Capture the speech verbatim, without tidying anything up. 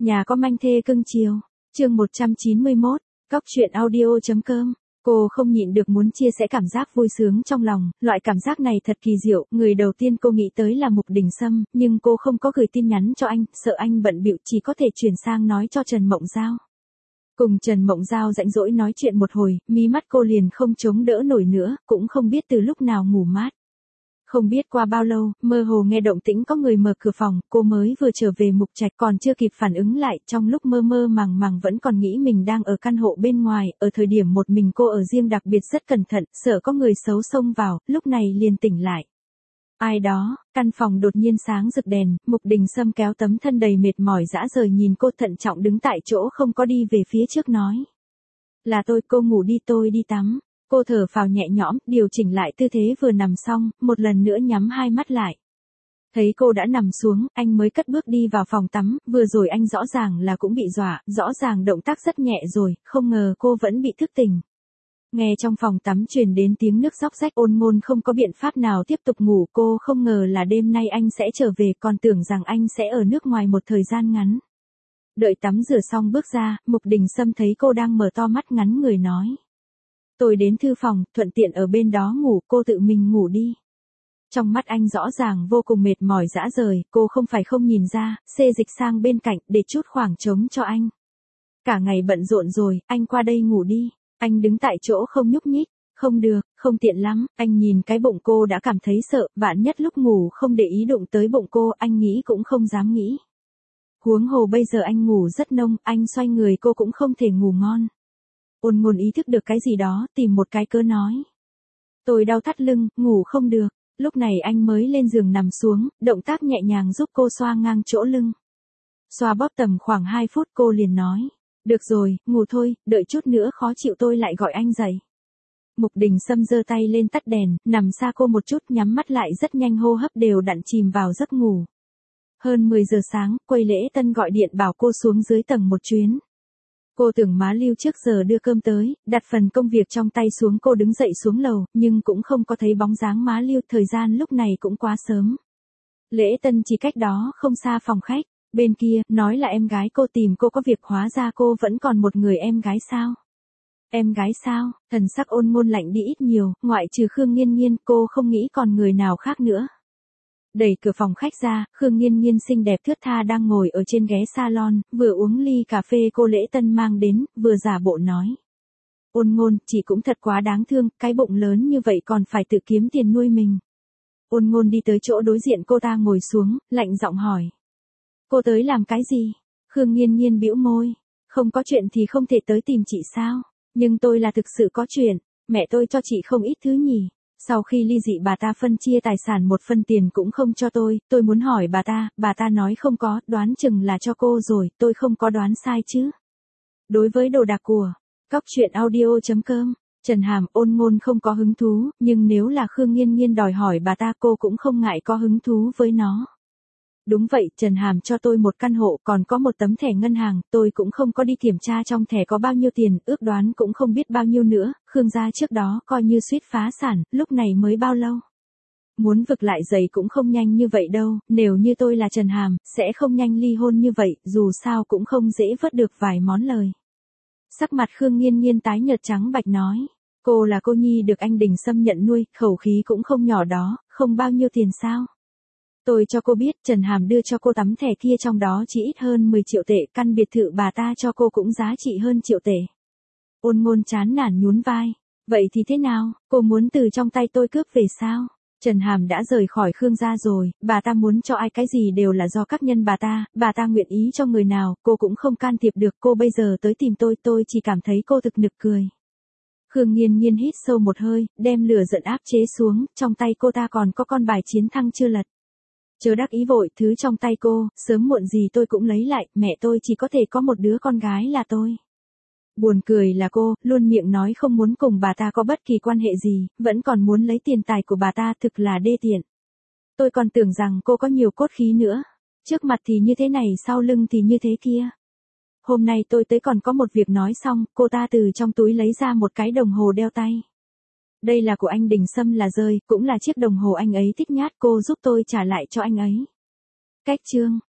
Nhà có manh thê cưng chiều. Chương một trăm chín mươi mốt, Cóc truyện audio chấm com. Cô không nhịn được muốn chia sẻ cảm giác vui sướng trong lòng, loại cảm giác này thật kỳ diệu, người đầu tiên cô nghĩ tới là Mục Đình Sâm, nhưng cô không có gửi tin nhắn cho anh, sợ anh bận bịu, chỉ có thể chuyển sang nói cho Trần Mộng Giao. Cùng Trần Mộng Giao rãnh rỗi nói chuyện một hồi, mí mắt cô liền không chống đỡ nổi nữa, cũng không biết từ lúc nào ngủ mát. Không biết qua bao lâu, mơ hồ nghe động tĩnh có người mở cửa phòng, cô mới vừa trở về Mục Trạch còn chưa kịp phản ứng lại, trong lúc mơ mơ màng màng vẫn còn nghĩ mình đang ở căn hộ bên ngoài, ở thời điểm một mình cô ở riêng đặc biệt rất cẩn thận, sợ có người xấu xông vào, lúc này liền tỉnh lại. Ai đó, căn phòng đột nhiên sáng rực đèn, Mục Đình Sâm kéo tấm thân đầy mệt mỏi dã rời nhìn cô thận trọng đứng tại chỗ không có đi về phía trước nói. Là tôi, cô ngủ đi, tôi đi tắm. Cô thở phào nhẹ nhõm, điều chỉnh lại tư thế vừa nằm xong, một lần nữa nhắm hai mắt lại. Thấy cô đã nằm xuống, anh mới cất bước đi vào phòng tắm, vừa rồi anh rõ ràng là cũng bị dọa, rõ ràng động tác rất nhẹ rồi, không ngờ cô vẫn bị thức tỉnh. Nghe trong phòng tắm truyền đến tiếng nước róc rách, Ôn Ngôn không có biện pháp nào tiếp tục ngủ, cô không ngờ là đêm nay anh sẽ trở về, còn tưởng rằng anh sẽ ở nước ngoài một thời gian ngắn. Đợi tắm rửa xong bước ra, Mục Đình Sâm thấy cô đang mở to mắt ngắn người nói. Tôi đến thư phòng, thuận tiện ở bên đó ngủ, cô tự mình ngủ đi. Trong mắt anh rõ ràng vô cùng mệt mỏi dã rời, cô không phải không nhìn ra, xê dịch sang bên cạnh, để chút khoảng trống cho anh. Cả ngày bận rộn rồi, anh qua đây ngủ đi. Anh đứng tại chỗ không nhúc nhích, không được, không tiện lắm, anh nhìn cái bụng cô đã cảm thấy sợ, vạn nhất lúc ngủ không để ý đụng tới bụng cô, anh nghĩ cũng không dám nghĩ. Huống hồ bây giờ anh ngủ rất nông, anh xoay người cô cũng không thể ngủ ngon. Ôn Ngôn ý thức được cái gì đó, tìm một cái cớ nói. Tôi đau thắt lưng, ngủ không được, lúc này anh mới lên giường nằm xuống, động tác nhẹ nhàng giúp cô xoa ngang chỗ lưng. Xoa bóp tầm khoảng hai phút cô liền nói. Được rồi, ngủ thôi, đợi chút nữa khó chịu tôi lại gọi anh dậy. Mục Đình Sâm giơ tay lên tắt đèn, nằm xa cô một chút nhắm mắt lại rất nhanh hô hấp đều đặn chìm vào giấc ngủ. Hơn mười giờ sáng, Quầy Lễ Tân gọi điện bảo cô xuống dưới tầng một chuyến. Cô tưởng má Lưu trước giờ đưa cơm tới, đặt phần công việc trong tay xuống cô đứng dậy xuống lầu, nhưng cũng không có thấy bóng dáng má Lưu, thời gian lúc này cũng quá sớm. Lễ Tân chỉ cách đó không xa phòng khách. Bên kia, nói là em gái cô tìm cô có việc, hóa ra cô vẫn còn một người em gái sao? Em gái sao? Thần sắc Ôn Ngôn lạnh đi ít nhiều, ngoại trừ Khương Nghiên Nghiên, cô không nghĩ còn người nào khác nữa. Đẩy cửa phòng khách ra, Khương Nghiên Nghiên xinh đẹp thướt tha đang ngồi ở trên ghế salon, vừa uống ly cà phê cô Lễ Tân mang đến, vừa giả bộ nói. Ôn Ngôn, chị cũng thật quá đáng thương, cái bụng lớn như vậy còn phải tự kiếm tiền nuôi mình. Ôn Ngôn đi tới chỗ đối diện cô ta ngồi xuống, lạnh giọng hỏi. Cô tới làm cái gì? Khương Nghiên Nghiên bĩu môi. Không có chuyện thì không thể tới tìm chị sao? Nhưng tôi là thực sự có chuyện. Mẹ tôi cho chị không ít thứ nhỉ. Sau khi ly dị bà ta phân chia tài sản một phân tiền cũng không cho tôi. Tôi muốn hỏi bà ta, bà ta nói không có, đoán chừng là cho cô rồi, tôi không có đoán sai chứ. Đối với đồ đạc của Cóc truyện audio chấm com, Trần Hàm, Ôn Ngôn không có hứng thú, nhưng nếu là Khương Nghiên Nghiên đòi hỏi bà ta cô cũng không ngại có hứng thú với nó. Đúng vậy, Trần Hàm cho tôi một căn hộ, còn có một tấm thẻ ngân hàng, tôi cũng không có đi kiểm tra trong thẻ có bao nhiêu tiền, ước đoán cũng không biết bao nhiêu nữa, Khương gia trước đó coi như suýt phá sản, lúc này mới bao lâu. Muốn vực lại giày cũng không nhanh như vậy đâu, nếu như tôi là Trần Hàm, sẽ không nhanh ly hôn như vậy, dù sao cũng không dễ vớt được vài món lời. Sắc mặt Khương Nghiên Nghiên tái nhợt trắng bạch nói, cô là cô nhi được anh Đình Sâm nhận nuôi, khẩu khí cũng không nhỏ đó, không bao nhiêu tiền sao. Tôi cho cô biết, Trần Hàm đưa cho cô tấm thẻ kia trong đó chỉ ít hơn mười triệu tệ, căn biệt thự bà ta cho cô cũng giá trị hơn triệu tệ. Ôn Ngôn chán nản nhún vai. Vậy thì thế nào, cô muốn từ trong tay tôi cướp về sao? Trần Hàm đã rời khỏi Khương gia rồi, bà ta muốn cho ai cái gì đều là do các nhân bà ta, bà ta nguyện ý cho người nào, cô cũng không can thiệp được, cô bây giờ tới tìm tôi, tôi chỉ cảm thấy cô thực nực cười. Khương Nghiên Nghiên hít sâu một hơi, đem lửa giận áp chế xuống, trong tay cô ta còn có con bài chiến thăng chưa lật. Chớ đắc ý vội, thứ trong tay cô, sớm muộn gì tôi cũng lấy lại, mẹ tôi chỉ có thể có một đứa con gái là tôi. Buồn cười là cô, luôn miệng nói không muốn cùng bà ta có bất kỳ quan hệ gì, vẫn còn muốn lấy tiền tài của bà ta, thực là đê tiện. Tôi còn tưởng rằng cô có nhiều cốt khí nữa. Trước mặt thì như thế này, sau lưng thì như thế kia. Hôm nay tôi tới còn có một việc nói xong, cô ta từ trong túi lấy ra một cái đồng hồ đeo tay. Đây là của anh Đình Sâm là rơi, cũng là chiếc đồng hồ anh ấy thích nhát, cô giúp tôi trả lại cho anh ấy. Cách chương.